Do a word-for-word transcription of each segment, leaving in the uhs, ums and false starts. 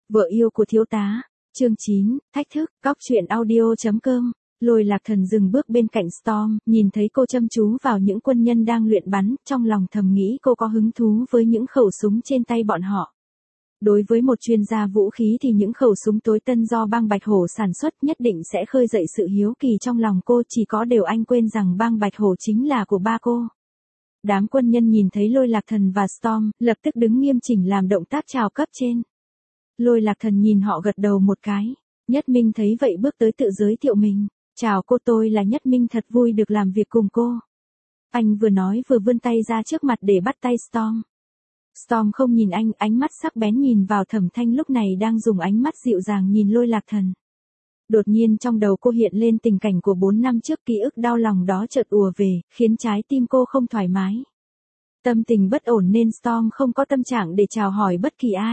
Vợ yêu của thiếu tá. Chương chín, thách thức, cóc truyện audio chấm com. Lôi Lạc Thần dừng bước bên cạnh Storm, nhìn thấy cô chăm chú vào những quân nhân đang luyện bắn, trong lòng thầm nghĩ cô có hứng thú với những khẩu súng trên tay bọn họ. Đối với một chuyên gia vũ khí thì những khẩu súng tối tân do bang Bạch Hổ sản xuất nhất định sẽ khơi dậy sự hiếu kỳ trong lòng cô, chỉ có điều anh quên rằng bang Bạch Hổ chính là của ba cô. Đám quân nhân nhìn thấy Lôi Lạc Thần và Storm, lập tức đứng nghiêm chỉnh làm động tác chào cấp trên. Lôi Lạc Thần nhìn họ gật đầu một cái. Nhất Minh thấy vậy bước tới tự giới thiệu mình. Chào cô, tôi là Nhất Minh, thật vui được làm việc cùng cô. Anh vừa nói vừa vươn tay ra trước mặt để bắt tay Storm. Storm không nhìn anh, ánh mắt sắc bén nhìn vào Thẩm Thanh lúc này đang dùng ánh mắt dịu dàng nhìn Lôi Lạc Thần. Đột nhiên trong đầu cô hiện lên tình cảnh của bốn năm trước, ký ức đau lòng đó chợt ùa về, khiến trái tim cô không thoải mái. Tâm tình bất ổn nên Storm không có tâm trạng để chào hỏi bất kỳ ai.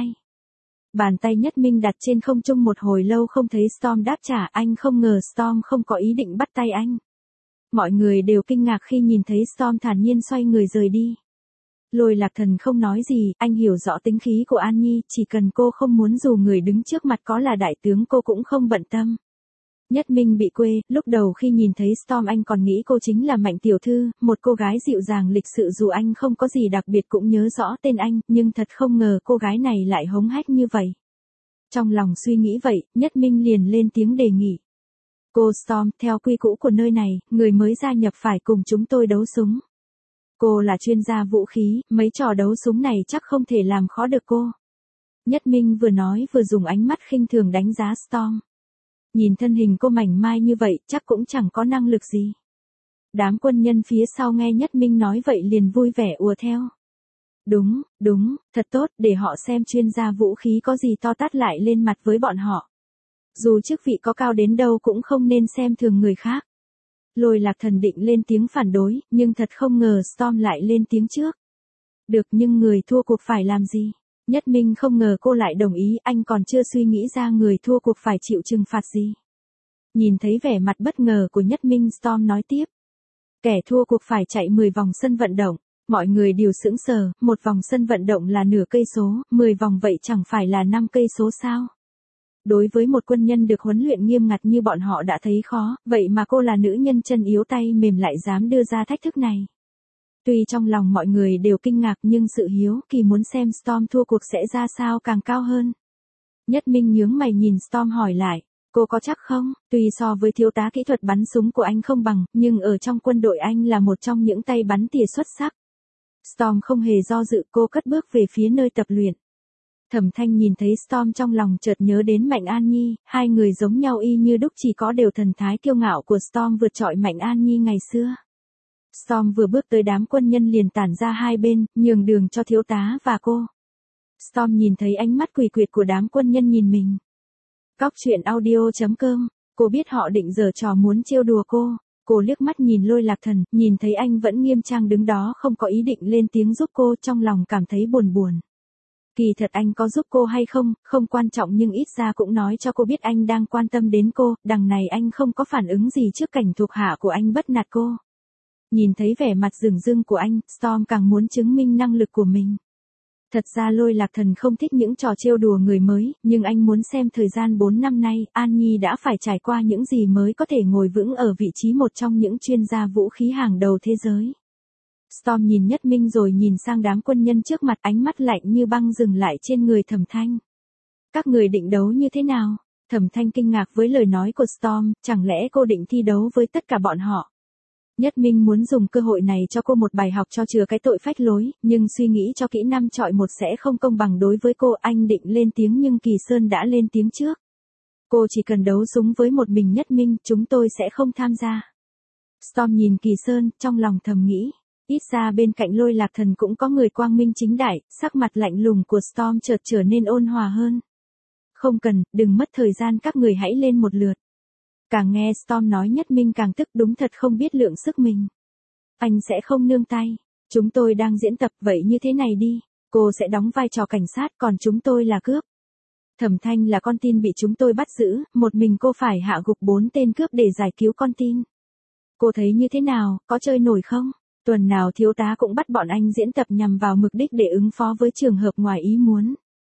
Bàn tay Nhất Minh đặt trên không trung một hồi lâu không thấy Storm đáp trả, anh không ngờ Storm không có ý định bắt tay anh. Mọi người đều kinh ngạc khi nhìn thấy Storm thản nhiên xoay người rời đi. Lôi Lạc Thần không nói gì, anh hiểu rõ tính khí của An Nhi, chỉ cần cô không muốn dù người đứng trước mặt có là đại tướng cô cũng không bận tâm. Nhất Minh bị quê, lúc đầu khi nhìn thấy Storm anh còn nghĩ cô chính là Mạnh tiểu thư, một cô gái dịu dàng lịch sự dù anh không có gì đặc biệt cũng nhớ rõ tên anh, nhưng thật không ngờ cô gái này lại hống hách như vậy. Trong lòng suy nghĩ vậy, Nhất Minh liền lên tiếng đề nghị. Cô Storm, theo quy củ của nơi này, người mới gia nhập phải cùng chúng tôi đấu súng. Cô là chuyên gia vũ khí, mấy trò đấu súng này chắc không thể làm khó được cô. Nhất Minh vừa nói vừa dùng ánh mắt khinh thường đánh giá Storm. Nhìn thân hình cô mảnh mai như vậy, chắc cũng chẳng có năng lực gì. Đám quân nhân phía sau nghe Nhất Minh nói vậy liền vui vẻ ùa theo. Đúng, đúng, thật tốt, để họ xem chuyên gia vũ khí có gì to tát lại lên mặt với bọn họ. Dù chức vị có cao đến đâu cũng không nên xem thường người khác. Lôi Lạc Thần định lên tiếng phản đối, nhưng thật không ngờ Storm lại lên tiếng trước. Được, nhưng người thua cuộc phải làm gì? Nhất Minh không ngờ cô lại đồng ý, anh còn chưa suy nghĩ ra người thua cuộc phải chịu trừng phạt gì. Nhìn thấy vẻ mặt bất ngờ của Nhất Minh, Storm nói tiếp. Kẻ thua cuộc phải chạy mười vòng sân vận động. Mọi người đều sững sờ, một vòng sân vận động là nửa cây số, mười vòng vậy chẳng phải là năm cây số sao? Đối với một quân nhân được huấn luyện nghiêm ngặt như bọn họ đã thấy khó, vậy mà cô là nữ nhân chân yếu tay mềm lại dám đưa ra thách thức này. Tuy trong lòng mọi người đều kinh ngạc nhưng sự hiếu kỳ muốn xem Storm thua cuộc sẽ ra sao càng cao hơn. Nhất Minh nhướng mày nhìn Storm hỏi lại, cô có chắc không? Tuy so với thiếu tá kỹ thuật bắn súng của anh không bằng, nhưng ở trong quân đội anh là một trong những tay bắn tỉa xuất sắc. Storm không hề do dự, cô cất bước về phía nơi tập luyện. Thẩm Thanh nhìn thấy Storm trong lòng chợt nhớ đến Mạnh An Nhi, hai người giống nhau y như đúc, chỉ có điều thần thái kiêu ngạo của Storm vượt trội Mạnh An Nhi ngày xưa. Storm vừa bước tới đám quân nhân liền tản ra hai bên, nhường đường cho thiếu tá và cô. Storm nhìn thấy ánh mắt quỷ quyệt của đám quân nhân nhìn mình. Cóc truyện audio chấm com, cô biết họ định giở trò muốn trêu đùa cô. Cô liếc mắt nhìn Lôi Lạc Thần, nhìn thấy anh vẫn nghiêm trang đứng đó không có ý định lên tiếng giúp cô, trong lòng cảm thấy buồn buồn. Kỳ thật anh có giúp cô hay không, không quan trọng nhưng ít ra cũng nói cho cô biết anh đang quan tâm đến cô, đằng này anh không có phản ứng gì trước cảnh thuộc hạ của anh bắt nạt cô. Nhìn thấy vẻ mặt rừng rưng của anh, Storm càng muốn chứng minh năng lực của mình. Thật ra Lôi Lạc Thần không thích những trò trêu đùa người mới, nhưng anh muốn xem thời gian bốn năm nay, An Nhi đã phải trải qua những gì mới có thể ngồi vững ở vị trí một trong những chuyên gia vũ khí hàng đầu thế giới. Storm nhìn Nhất Minh rồi nhìn sang đám quân nhân trước mặt, ánh mắt lạnh như băng dừng lại trên người Thẩm Thanh. Các người định đấu như thế nào? Thẩm Thanh kinh ngạc với lời nói của Storm, chẳng lẽ cô định thi đấu với tất cả bọn họ? Nhất Minh muốn dùng cơ hội này cho cô một bài học cho chừa cái tội phách lối, nhưng suy nghĩ cho kỹ năm chọi một sẽ không công bằng đối với cô, anh định lên tiếng nhưng Kỳ Sơn đã lên tiếng trước. Cô chỉ cần đấu súng với một mình Nhất Minh, chúng tôi sẽ không tham gia. Storm nhìn Kỳ Sơn, trong lòng thầm nghĩ, ít ra bên cạnh Lôi Lạc Thần cũng có người quang minh chính đại, sắc mặt lạnh lùng của Storm chợt trở nên ôn hòa hơn. Không cần, đừng mất thời gian, các người hãy lên một lượt. Càng nghe Storm nói Nhất Minh càng tức, đúng thật không biết lượng sức mình. Anh sẽ không nương tay. Chúng tôi đang diễn tập, vậy như thế này đi. Cô sẽ đóng vai trò cảnh sát, còn chúng tôi là cướp. Thẩm Thanh là con tin bị chúng tôi bắt giữ, một mình cô phải hạ gục bốn tên cướp để giải cứu con tin. Cô thấy như thế nào, có chơi nổi không? Tuần nào thiếu tá cũng bắt bọn anh diễn tập nhằm vào mục đích để ứng phó với trường hợp ngoài ý muốn.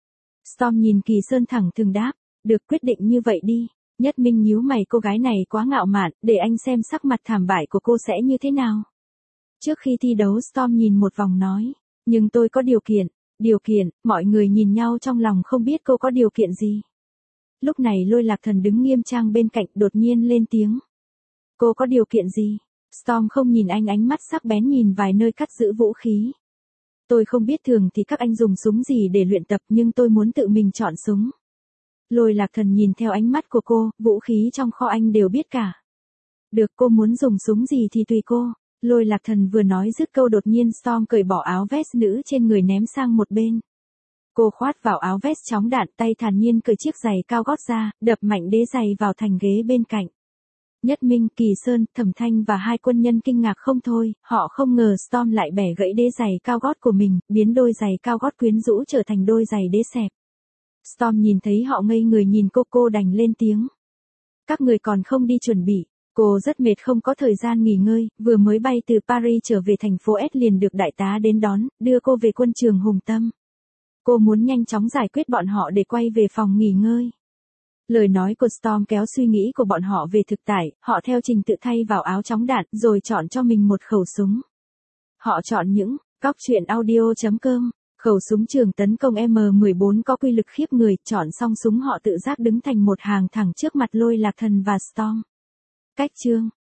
Storm nhìn Kỳ Sơn thẳng thừng đáp, được, quyết định như vậy đi. Nhất Minh nhíu mày, cô gái này quá ngạo mạn, để anh xem sắc mặt thảm bại của cô sẽ như thế nào. Trước khi thi đấu Storm nhìn một vòng nói, nhưng tôi có điều kiện. Điều kiện, mọi người nhìn nhau trong lòng không biết cô có điều kiện gì. Lúc này Lôi Lạc Thần đứng nghiêm trang bên cạnh đột nhiên lên tiếng. Cô có điều kiện gì? Storm không nhìn anh, ánh mắt sắc bén nhìn vài nơi cất giữ vũ khí. Tôi không biết thường thì các anh dùng súng gì để luyện tập, nhưng tôi muốn tự mình chọn súng. Lôi Lạc Thần nhìn theo ánh mắt của cô, vũ khí trong kho anh đều biết cả. Được, cô muốn dùng súng gì thì tùy cô. Lôi Lạc Thần vừa nói dứt câu đột nhiên Storm cởi bỏ áo vest nữ trên người ném sang một bên. Cô khoát vào áo vest chóng đạn, tay thản nhiên cởi chiếc giày cao gót ra, đập mạnh đế giày vào thành ghế bên cạnh. Nhất Minh, Kỳ Sơn, Thẩm Thanh và hai quân nhân kinh ngạc không thôi, họ không ngờ Storm lại bẻ gãy đế giày cao gót của mình, biến đôi giày cao gót quyến rũ trở thành đôi giày đế xẹp. Storm nhìn thấy họ ngây người nhìn cô, cô đành lên tiếng. Các người còn không đi chuẩn bị. Cô rất mệt, không có thời gian nghỉ ngơi, vừa mới bay từ Paris trở về thành phố S liền được đại tá đến đón, đưa cô về quân trường Hùng Tâm. Cô muốn nhanh chóng giải quyết bọn họ để quay về phòng nghỉ ngơi. Lời nói của Storm kéo suy nghĩ của bọn họ về thực tại, họ theo trình tự thay vào áo chống đạn rồi chọn cho mình một khẩu súng. Họ chọn những cóc truyện audio chấm com. Khẩu súng trường tấn công M mười bốn có quy lực khiếp người, chọn xong súng họ tự giác đứng thành một hàng thẳng trước mặt Lôi Lạc Thần và Storm. Cách chương